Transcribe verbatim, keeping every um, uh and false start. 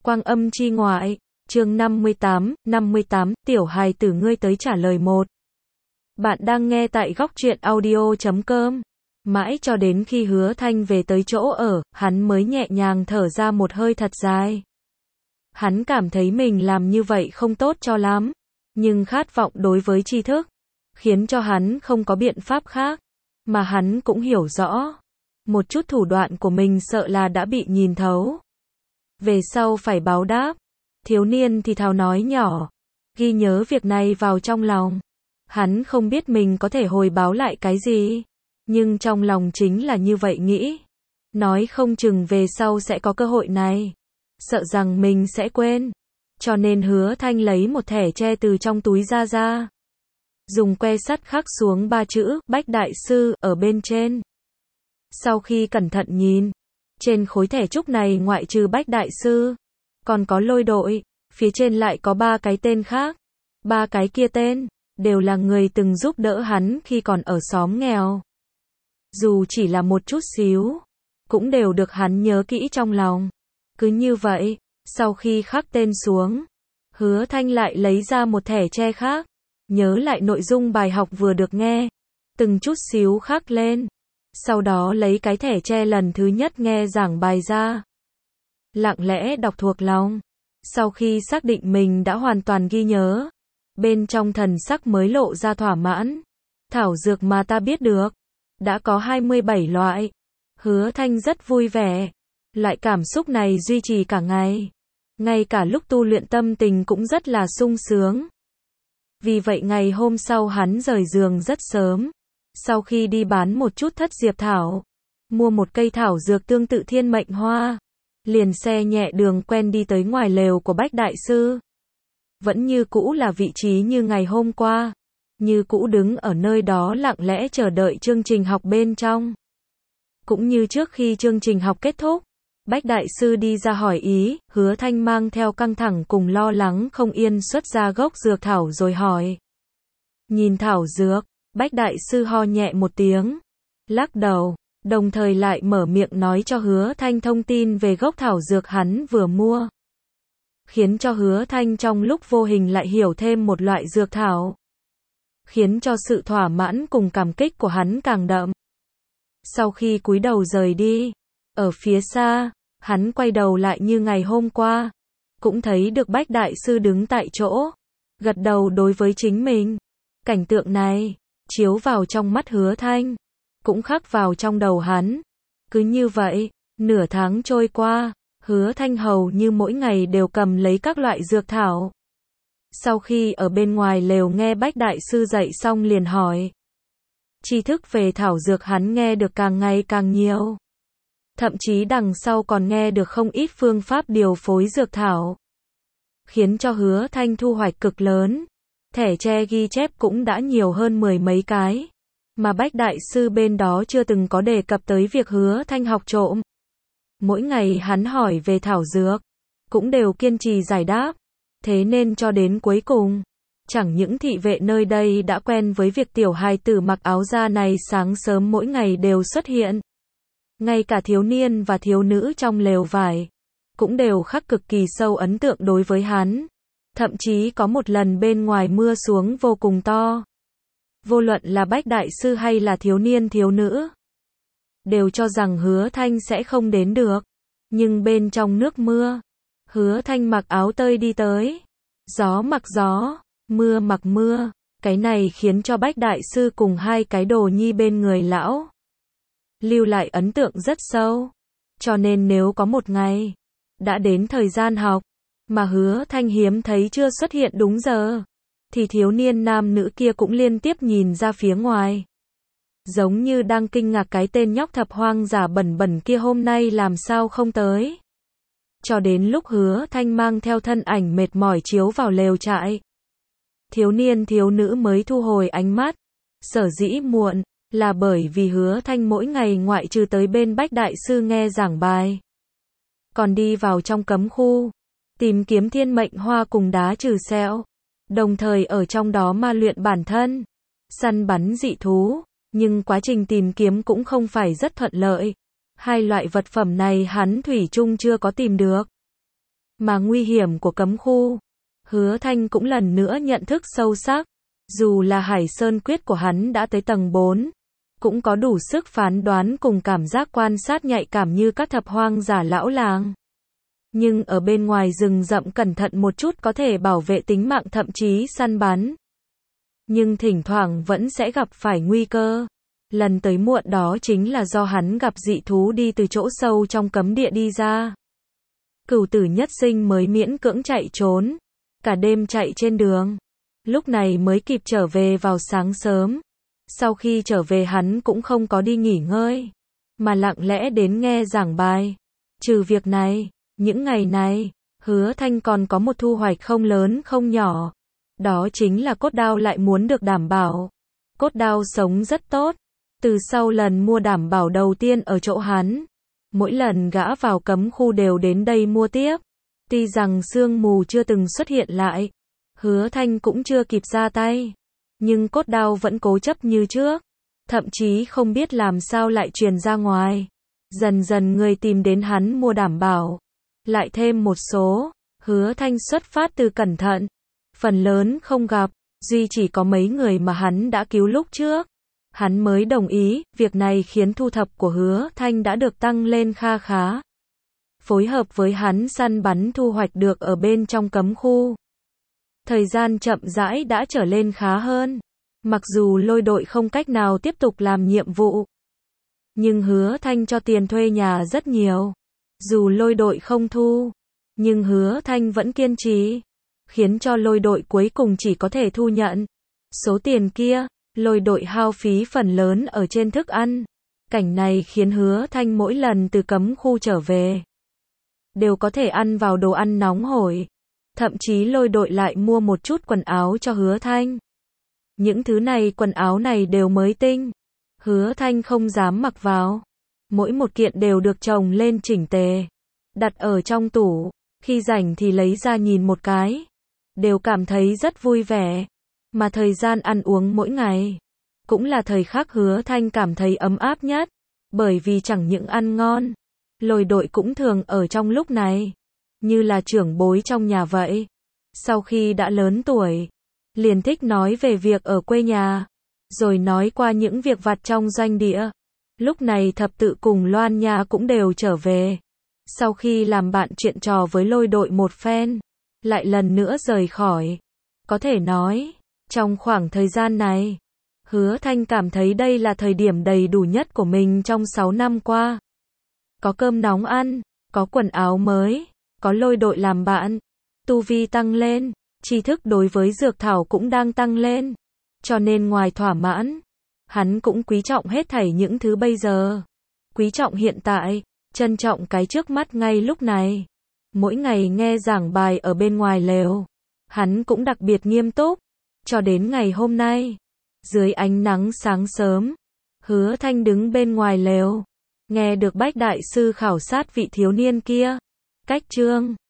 Quang âm chi ngoại, chương năm mươi tám, năm mươi tám, tiểu hài tử ngươi tới trả lời một. Bạn đang nghe tại góc truyện audio chấm com. Mãi cho đến khi Hứa Thanh về tới chỗ ở, hắn mới nhẹ nhàng thở ra một hơi thật dài. Hắn cảm thấy mình làm như vậy không tốt cho lắm, nhưng khát vọng đối với tri thức, khiến cho hắn không có biện pháp khác, mà hắn cũng hiểu rõ. Một chút thủ đoạn của mình sợ là đã bị nhìn thấu. Về sau phải báo đáp. Thiếu niên thì thào nói nhỏ, ghi nhớ việc này vào trong lòng. Hắn không biết mình có thể hồi báo lại cái gì, nhưng trong lòng chính là như vậy nghĩ. Nói không chừng về sau sẽ có cơ hội này. Sợ rằng mình sẽ quên. Cho nên Hứa Thanh lấy một thẻ tre từ trong túi ra ra. Dùng que sắt khắc xuống ba chữ, Bách Đại Sư, ở bên trên. Sau khi cẩn thận nhìn, trên khối thẻ trúc này ngoại trừ Bách Đại Sư, còn có Lôi Đội, phía trên lại có ba cái tên khác. Ba cái kia tên, đều là người từng giúp đỡ hắn khi còn ở xóm nghèo. Dù chỉ là một chút xíu, cũng đều được hắn nhớ kỹ trong lòng. Cứ như vậy, sau khi khắc tên xuống, Hứa Thanh lại lấy ra một thẻ tre khác, nhớ lại nội dung bài học vừa được nghe, từng chút xíu khắc lên. Sau đó lấy cái thẻ tre lần thứ nhất nghe giảng bài ra, lặng lẽ đọc thuộc lòng. Sau khi xác định mình đã hoàn toàn ghi nhớ, bên trong thần sắc mới lộ ra thỏa mãn. Thảo dược mà ta biết được, đã có hai mươi bảy loại. Hứa Thanh rất vui vẻ. Loại cảm xúc này duy trì cả ngày. Ngay cả lúc tu luyện tâm tình cũng rất là sung sướng. Vì vậy ngày hôm sau hắn rời giường rất sớm. Sau khi đi bán một chút thất diệp thảo, mua một cây thảo dược tương tự thiên mệnh hoa, liền xe nhẹ đường quen đi tới ngoài lều của Bách Đại Sư. Vẫn như cũ là vị trí như ngày hôm qua, như cũ đứng ở nơi đó lặng lẽ chờ đợi chương trình học bên trong. Cũng như trước khi chương trình học kết thúc, Bách Đại Sư đi ra hỏi ý, Hứa Thanh mang theo căng thẳng cùng lo lắng không yên xuất ra gốc dược thảo rồi hỏi. Nhìn thảo dược, Bách Đại Sư ho nhẹ một tiếng, lắc đầu, đồng thời lại mở miệng nói cho Hứa Thanh thông tin về gốc thảo dược hắn vừa mua. Khiến cho Hứa Thanh trong lúc vô hình lại hiểu thêm một loại dược thảo. Khiến cho sự thỏa mãn cùng cảm kích của hắn càng đậm. Sau khi cúi đầu rời đi, ở phía xa, hắn quay đầu lại như ngày hôm qua, cũng thấy được Bách Đại Sư đứng tại chỗ, gật đầu đối với chính mình. Cảnh tượng này chiếu vào trong mắt Hứa Thanh, cũng khắc vào trong đầu hắn. Cứ như vậy, nửa tháng trôi qua, Hứa Thanh hầu như mỗi ngày đều cầm lấy các loại dược thảo. Sau khi ở bên ngoài lều nghe Bách Đại Sư dạy xong liền hỏi. Tri thức về thảo dược hắn nghe được càng ngày càng nhiều. Thậm chí đằng sau còn nghe được không ít phương pháp điều phối dược thảo. Khiến cho Hứa Thanh thu hoạch cực lớn. Thẻ tre ghi chép cũng đã nhiều hơn mười mấy cái, mà Bách Đại Sư bên đó chưa từng có đề cập tới việc Hứa Thanh học trộm. Mỗi ngày hắn hỏi về thảo dược, cũng đều kiên trì giải đáp. Thế nên cho đến cuối cùng, chẳng những thị vệ nơi đây đã quen với việc tiểu hài tử mặc áo da này sáng sớm mỗi ngày đều xuất hiện. Ngay cả thiếu niên và thiếu nữ trong lều vải, cũng đều khắc cực kỳ sâu ấn tượng đối với hắn. Thậm chí có một lần bên ngoài mưa xuống vô cùng to. Vô luận là Bách Đại Sư hay là thiếu niên thiếu nữ, đều cho rằng Hứa Thanh sẽ không đến được. Nhưng bên trong nước mưa, Hứa Thanh mặc áo tơi đi tới. Gió mặc gió, mưa mặc mưa. Cái này khiến cho Bách Đại Sư cùng hai cái đồ nhi bên người lão lưu lại ấn tượng rất sâu. Cho nên nếu có một ngày đã đến thời gian học, mà Hứa Thanh hiếm thấy chưa xuất hiện đúng giờ, thì thiếu niên nam nữ kia cũng liên tiếp nhìn ra phía ngoài. Giống như đang kinh ngạc cái tên nhóc thập hoang giả bẩn bẩn kia hôm nay làm sao không tới. Cho đến lúc Hứa Thanh mang theo thân ảnh mệt mỏi chiếu vào lều trại, thiếu niên thiếu nữ mới thu hồi ánh mắt. Sở dĩ muộn, là bởi vì Hứa Thanh mỗi ngày ngoại trừ tới bên Bách Đại Sư nghe giảng bài, còn đi vào trong cấm khu, tìm kiếm thiên mệnh hoa cùng đá trừ sẹo, đồng thời ở trong đó ma luyện bản thân, săn bắn dị thú, nhưng quá trình tìm kiếm cũng không phải rất thuận lợi. Hai loại vật phẩm này hắn thủy chung chưa có tìm được. mà nguy hiểm của cấm khu. Hứa Thanh cũng lần nữa nhận thức sâu sắc, dù là Hải Sơn Quyết của hắn đã tới tầng bốn, cũng có đủ sức phán đoán cùng cảm giác quan sát nhạy cảm như các thập hoang giả lão làng. Nhưng ở bên ngoài rừng rậm cẩn thận một chút có thể bảo vệ tính mạng thậm chí săn bắn. Nhưng thỉnh thoảng vẫn sẽ gặp phải nguy cơ. Lần tới muộn đó chính là do hắn gặp dị thú đi từ chỗ sâu trong cấm địa đi ra. Cửu tử nhất sinh mới miễn cưỡng chạy trốn, cả đêm chạy trên đường. Lúc này mới kịp trở về vào sáng sớm. Sau khi trở về hắn cũng không có đi nghỉ ngơi, mà lặng lẽ đến nghe giảng bài. Trừ việc này, những ngày này, Hứa Thanh còn có một thu hoạch không lớn không nhỏ. Đó chính là cốt đao lại muốn được đảm bảo. Cốt đao sống rất tốt. Từ sau lần mua đảm bảo đầu tiên ở chỗ hắn, mỗi lần gã vào cấm khu đều đến đây mua tiếp. Tuy rằng sương mù chưa từng xuất hiện lại, Hứa Thanh cũng chưa kịp ra tay, nhưng cốt đao vẫn cố chấp như trước, thậm chí không biết làm sao lại truyền ra ngoài. Dần dần người tìm đến hắn mua đảm bảo, lại thêm một số. Hứa Thanh xuất phát từ cẩn thận, phần lớn không gặp, duy chỉ có mấy người mà hắn đã cứu lúc trước. Hắn mới đồng ý, việc này khiến thu thập của Hứa Thanh đã được tăng lên kha khá. Phối hợp với hắn săn bắn thu hoạch được ở bên trong cấm khu. Thời gian chậm rãi đã trở lên khá hơn. Mặc dù lôi đội không cách nào tiếp tục làm nhiệm vụ, nhưng Hứa Thanh cho tiền thuê nhà rất nhiều. Dù lôi đội không thu, nhưng Hứa Thanh vẫn kiên trì, khiến cho lôi đội cuối cùng chỉ có thể thu nhận số tiền kia. Lôi đội hao phí phần lớn ở trên thức ăn. Cảnh này khiến Hứa Thanh mỗi lần từ cấm khu trở về, đều có thể ăn vào đồ ăn nóng hổi. Thậm chí lôi đội lại mua một chút quần áo cho Hứa Thanh. Những thứ này quần áo này đều mới tinh. Hứa Thanh không dám mặc vào. Mỗi một kiện đều được chồng lên chỉnh tề, đặt ở trong tủ. Khi rảnh thì lấy ra nhìn một cái, đều cảm thấy rất vui vẻ. Mà thời gian ăn uống mỗi ngày, cũng là thời khắc Hứa Thanh cảm thấy ấm áp nhất. Bởi vì chẳng những ăn ngon, lôi đội cũng thường ở trong lúc này, như là trưởng bối trong nhà vậy. Sau khi đã lớn tuổi, liền thích nói về việc ở quê nhà, rồi nói qua những việc vặt trong doanh địa. Lúc này thập tự cùng Loan Nha cũng đều trở về. Sau khi làm bạn chuyện trò với lôi đội một phen, lại lần nữa rời khỏi. Có thể nói, trong khoảng thời gian này, Hứa Thanh cảm thấy đây là thời điểm đầy đủ nhất của mình trong sáu năm qua. Có cơm nóng ăn, có quần áo mới, có lôi đội làm bạn, tu vi tăng lên, tri thức đối với dược thảo cũng đang tăng lên. Cho nên ngoài thỏa mãn, hắn cũng quý trọng hết thảy những thứ bây giờ. Quý trọng hiện tại, trân trọng cái trước mắt ngay lúc này. Mỗi ngày nghe giảng bài ở bên ngoài lều, hắn cũng đặc biệt nghiêm túc. Cho đến ngày hôm nay, dưới ánh nắng sáng sớm, Hứa Thanh đứng bên ngoài lều, nghe được Bách đại sư khảo sát vị thiếu niên kia. Cách chương